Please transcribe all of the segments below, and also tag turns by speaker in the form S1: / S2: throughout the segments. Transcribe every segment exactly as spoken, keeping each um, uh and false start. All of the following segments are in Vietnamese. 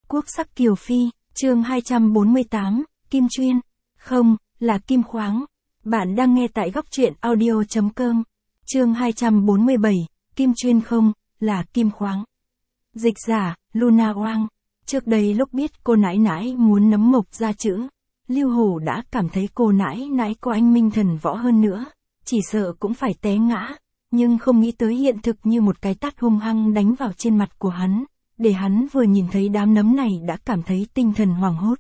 S1: Quốc sắc kiều phi, chương hai trăm bốn mươi tám, Kim Chuyên. Không, là Kim Khoáng. Bạn đang nghe tại góc truyện audio chấm com. Chương hai trăm bốn mươi bảy, Kim Chuyên không, là Kim Khoáng. Dịch giả, Luna Wang. Trước đây lúc biết cô nãi nãi muốn nấm mộc ra chữ, Lưu Hổ đã cảm thấy cô nãi nãi có anh minh thần võ hơn nữa, chỉ sợ cũng phải té ngã, nhưng không nghĩ tới hiện thực như một cái tát hung hăng đánh vào trên mặt của hắn, để hắn vừa nhìn thấy đám nấm này đã cảm thấy tinh thần hoảng hốt.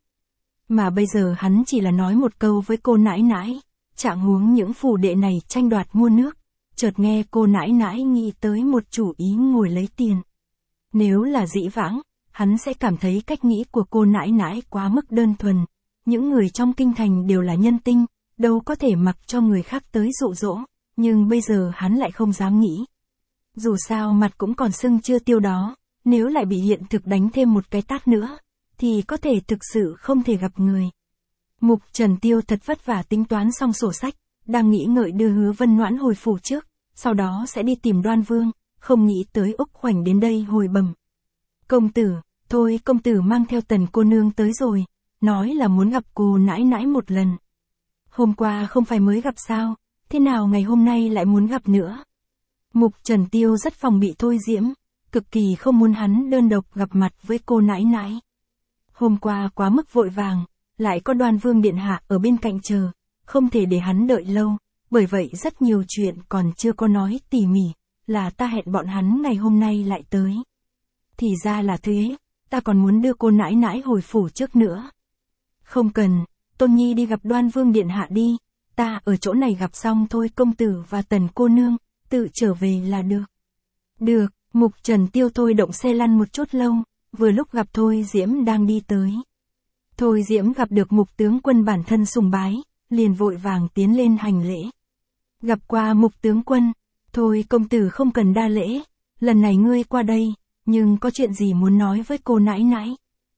S1: Mà bây giờ hắn chỉ là nói một câu với cô nãi nãi, trạng huống những phù đệ này tranh đoạt mua nước, chợt nghe cô nãi nãi nghĩ tới một chủ ý ngồi lấy tiền. Nếu là dĩ vãng, hắn sẽ cảm thấy cách nghĩ của cô nãi nãi quá mức đơn thuần. Những người trong kinh thành đều là nhân tinh, đâu có thể mặc cho người khác tới dụ dỗ, nhưng bây giờ hắn lại không dám nghĩ. Dù sao mặt cũng còn sưng chưa tiêu đó, nếu lại bị hiện thực đánh thêm một cái tát nữa, thì có thể thực sự không thể gặp người. Mục Trần Tiêu thật vất vả tính toán xong sổ sách, đang nghĩ ngợi đưa Hứa Vân Noãn hồi phủ trước, sau đó sẽ đi tìm Đoan Vương, không nghĩ tới Úc Khoảnh đến đây hồi bẩm. Công tử, thôi công tử mang theo Tần cô nương tới rồi, nói là muốn gặp cô nãi nãi một lần. Hôm qua không phải mới gặp sao, thế nào ngày hôm nay lại muốn gặp nữa? Mục Trần Tiêu rất phòng bị Thôi Diễm, cực kỳ không muốn hắn đơn độc gặp mặt với cô nãi nãi. Hôm qua quá mức vội vàng, lại có Đoan Vương điện hạ ở bên cạnh chờ, không thể để hắn đợi lâu, bởi vậy rất nhiều chuyện còn chưa có nói tỉ mỉ, là ta hẹn bọn hắn ngày hôm nay lại tới. Thì ra là thế, ta còn muốn đưa cô nãi nãi hồi phủ trước nữa. Không cần, Tôn Nhi đi gặp Đoan Vương điện hạ đi, ta ở chỗ này gặp xong thôi công tử và Tần cô nương, tự trở về là được. Được, Mục Trần Tiêu thôi động xe lăn một chút lâu, vừa lúc gặp Thôi Diễm đang đi tới. Thôi Diễm gặp được Mục tướng quân bản thân sùng bái, liền vội vàng tiến lên hành lễ. Gặp qua Mục tướng quân, thôi công tử không cần đa lễ, lần này ngươi qua đây, nhưng có chuyện gì muốn nói với cô nãi nãi?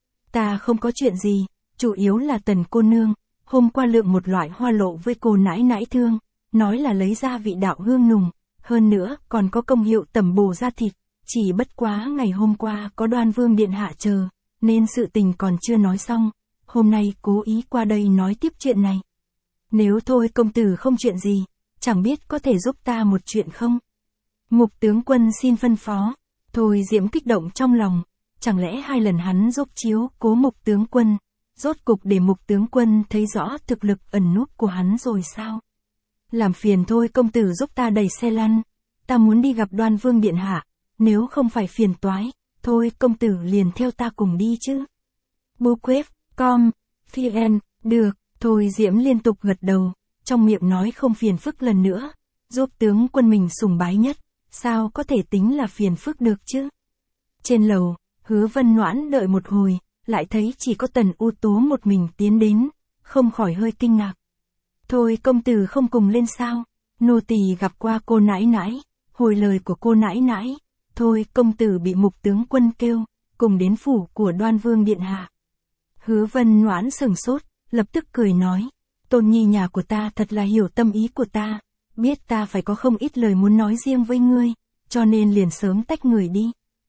S1: Ta không có chuyện gì, chủ yếu là Tần cô nương, hôm qua lượng một loại hoa lộ với cô nãi nãi thương, nói là lấy ra vị đạo hương nùng, hơn nữa còn có công hiệu tẩm bổ da thịt, chỉ bất quá ngày hôm qua có Đoan Vương điện hạ chờ, nên sự tình còn chưa nói xong, hôm nay cố ý qua đây nói tiếp chuyện này. Nếu thôi công tử không chuyện gì, chẳng biết có thể giúp ta một chuyện không? Mục tướng quân xin phân phó. Thôi Diễm kích động trong lòng, chẳng lẽ hai lần hắn giúp chiếu cố Mục tướng quân, rốt cục để Mục tướng quân thấy rõ thực lực ẩn núp của hắn rồi sao? Làm phiền thôi công tử giúp ta đẩy xe lăn, ta muốn đi gặp Đoan Vương điện hạ, nếu không phải phiền toái, thôi công tử liền theo ta cùng đi chứ. Bookquest, com, vn, được, Thôi Diễm liên tục gật đầu, trong miệng nói không phiền phức lần nữa, giúp tướng quân mình sùng bái nhất, sao có thể tính là phiền phức được chứ? Trên lầu, Hứa Vân Noãn đợi một hồi, lại thấy chỉ có Tần U Tố một mình tiến đến, không khỏi hơi kinh ngạc. Thôi công tử không cùng lên sao? Nô tỳ gặp qua cô nãi nãi, hồi lời của cô nãi nãi, thôi công tử bị Mục tướng quân kêu, cùng đến phủ của Đoan Vương điện hạ. Hứa Vân Noãn sừng sốt, lập tức cười nói, Tôn Nhi nhà của ta thật là hiểu tâm ý của ta, biết ta phải có không ít lời muốn nói riêng với ngươi, cho nên liền sớm tách người đi.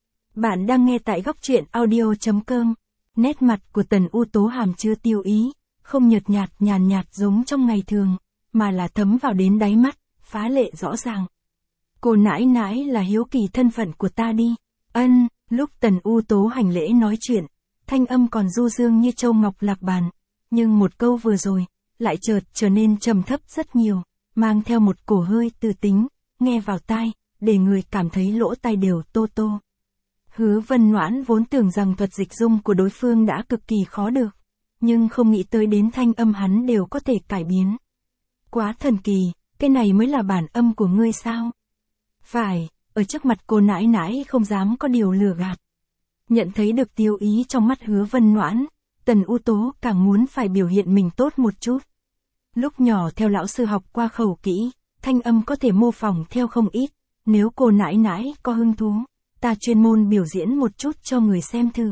S1: Bạn đang nghe tại góc truyện audio chấm com. Nét mặt của Tần U Tố hàm chứa tiêu ý, không nhợt nhạt nhàn nhạt giống trong ngày thường, mà là thấm vào đến đáy mắt, phá lệ rõ ràng. Cô nãi nãi là hiếu kỳ thân phận của ta đi. Ân, lúc Tần U Tố hành lễ nói chuyện, thanh âm còn du dương như châu ngọc lạc bàn, nhưng một câu vừa rồi, lại chợt trở nên trầm thấp rất nhiều, mang theo một cổ hơi từ tính, nghe vào tai, để người cảm thấy lỗ tai đều tô tô. Hứa Vân Noãn vốn tưởng rằng thuật dịch dung của đối phương đã cực kỳ khó được, nhưng không nghĩ tới đến thanh âm hắn đều có thể cải biến. Quá thần kỳ, cái này mới là bản âm của ngươi sao? Phải, ở trước mặt cô nãi nãi không dám có điều lừa gạt. Nhận thấy được tiêu ý trong mắt Hứa Vân Noãn, Tần U Tố càng muốn phải biểu hiện mình tốt một chút. Lúc nhỏ theo lão sư học qua khẩu kỹ, thanh âm có thể mô phỏng theo không ít, nếu cô nãi nãi có hứng thú, ta chuyên môn biểu diễn một chút cho người xem thử.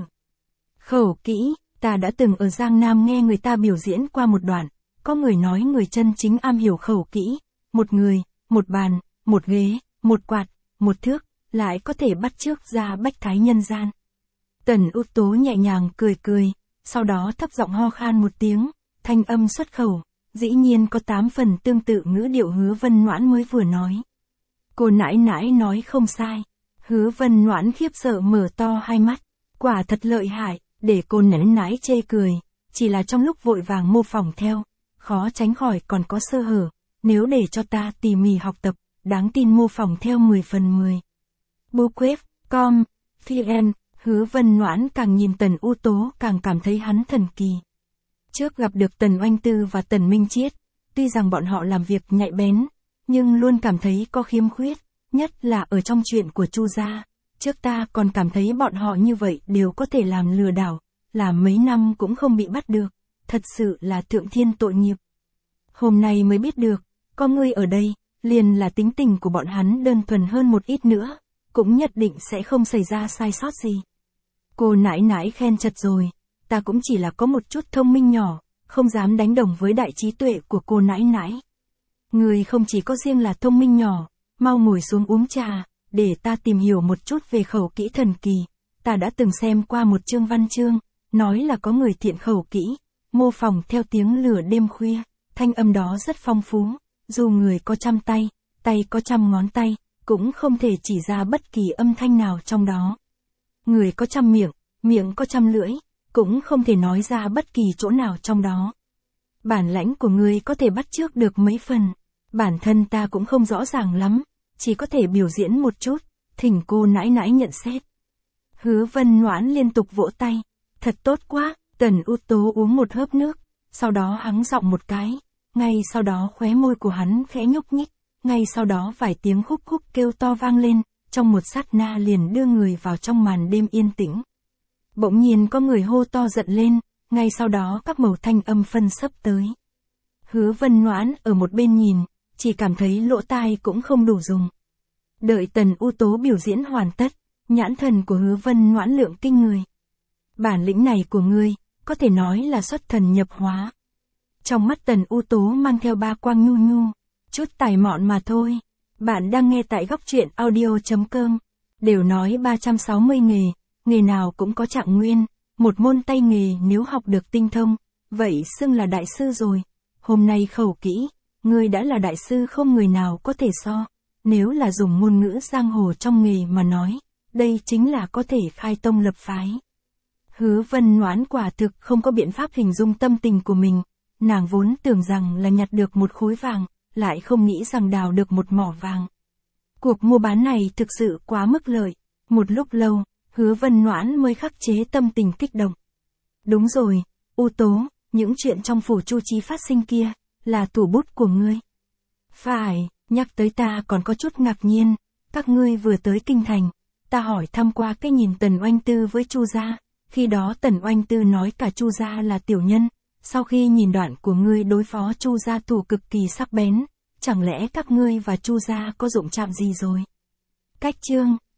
S1: Khẩu kỹ, ta đã từng ở Giang Nam nghe người ta biểu diễn qua một đoạn, có người nói người chân chính am hiểu khẩu kỹ, một người, một bàn, một ghế, một quạt, một thước, lại có thể bắt chước ra bách thái nhân gian. Tần Ú Tố nhẹ nhàng cười cười, sau đó thấp giọng ho khan một tiếng, thanh âm xuất khẩu, dĩ nhiên có tám phần tương tự ngữ điệu Hứa Vân Noãn mới vừa nói. Cô nãi nãi nói không sai. Hứa Vân Noãn khiếp sợ mở to hai mắt, quả thật lợi hại, để cô nãi nãi chê cười, chỉ là trong lúc vội vàng mô phỏng theo, khó tránh khỏi còn có sơ hở, nếu để cho ta tỉ mỉ học tập, đáng tin mô phỏng theo mười phần mười. Bookcraft chấm com, vn, Hứa Vân Noãn càng nhìn Tần Ú Tố càng cảm thấy hắn thần kỳ. Trước gặp được Tần Oanh Tư và Tần Minh Chiết, tuy rằng bọn họ làm việc nhạy bén, nhưng luôn cảm thấy có khiếm khuyết, nhất là ở trong chuyện của Chu gia. Trước ta còn cảm thấy bọn họ như vậy đều có thể làm lừa đảo, làm mấy năm cũng không bị bắt được, thật sự là thượng thiên tội nghiệp. Hôm nay mới biết được, có ngươi ở đây, liền là tính tình của bọn hắn đơn thuần hơn một ít nữa, cũng nhất định sẽ không xảy ra sai sót gì. Cô nãi nãi khen chật rồi, ta cũng chỉ là có một chút thông minh nhỏ, không dám đánh đồng với đại trí tuệ của cô nãi nãi. Người không chỉ có riêng là thông minh nhỏ, mau ngồi xuống uống trà, để ta tìm hiểu một chút về khẩu kỹ thần kỳ. Ta đã từng xem qua một chương văn chương, nói là có người thiện khẩu kỹ, mô phỏng theo tiếng lửa đêm khuya, thanh âm đó rất phong phú, dù người có trăm tay, tay có trăm ngón tay, cũng không thể chỉ ra bất kỳ âm thanh nào trong đó. Người có trăm miệng, miệng có trăm lưỡi, cũng không thể nói ra bất kỳ chỗ nào trong đó. Bản lãnh của ngươi có thể bắt chước được mấy phần, bản thân ta cũng không rõ ràng lắm, chỉ có thể biểu diễn một chút, thỉnh cô nãi nãi nhận xét. Hứa Vân Noãn liên tục vỗ tay, thật tốt quá. Tần Ú Tố uống một hớp nước, sau đó hắng giọng một cái, ngay sau đó khóe môi của hắn khẽ nhúc nhích, ngay sau đó vài tiếng khúc khúc kêu to vang lên, trong một sát na liền đưa người vào trong màn đêm yên tĩnh. Bỗng nhiên có người hô to giận lên, ngay sau đó các mẩu thanh âm phân sấp tới. Hứa Vân Noãn ở một bên nhìn, chỉ cảm thấy lỗ tai cũng không đủ dùng. Đợi Tần Ú Tố biểu diễn hoàn tất, nhãn thần của Hứa Vân Noãn lượng kinh người. Bản lĩnh này của ngươi, có thể nói là xuất thần nhập hóa. Trong mắt Tần Ú Tố mang theo ba quang nhu nhu, chút tài mọn mà thôi. Bạn đang nghe tại góc truyện audio chấm com. Đều nói ba trăm sáu mươi nghề, nghề nào cũng có trạng nguyên, một môn tay nghề nếu học được tinh thông, vậy xưng là đại sư rồi. Hôm nay khẩu kỹ, ngươi đã là đại sư không người nào có thể so. Nếu là dùng ngôn ngữ giang hồ trong nghề mà nói, đây chính là có thể khai tông lập phái. Hứa Vân Noãn quả thực không có biện pháp hình dung tâm tình của mình, nàng vốn tưởng rằng là nhặt được một khối vàng, lại không nghĩ rằng đào được một mỏ vàng. Cuộc mua bán này thực sự quá mức lợi, một lúc lâu, Hứa Vân Noãn mới khắc chế tâm tình kích động. Đúng rồi, Ú Tố, những chuyện trong phủ Chu Chí phát sinh kia, là thủ bút của ngươi. Phải, nhắc tới ta còn có chút ngạc nhiên, các ngươi vừa tới kinh thành, ta hỏi thăm qua cái nhìn Tần Oanh Tư với Chu gia, khi đó Tần Oanh Tư nói cả Chu gia là tiểu nhân, sau khi nhìn đoạn của ngươi đối phó Chu gia thủ cực kỳ sắc bén, chẳng lẽ các ngươi và Chu gia có dụng chạm gì rồi? Cách chương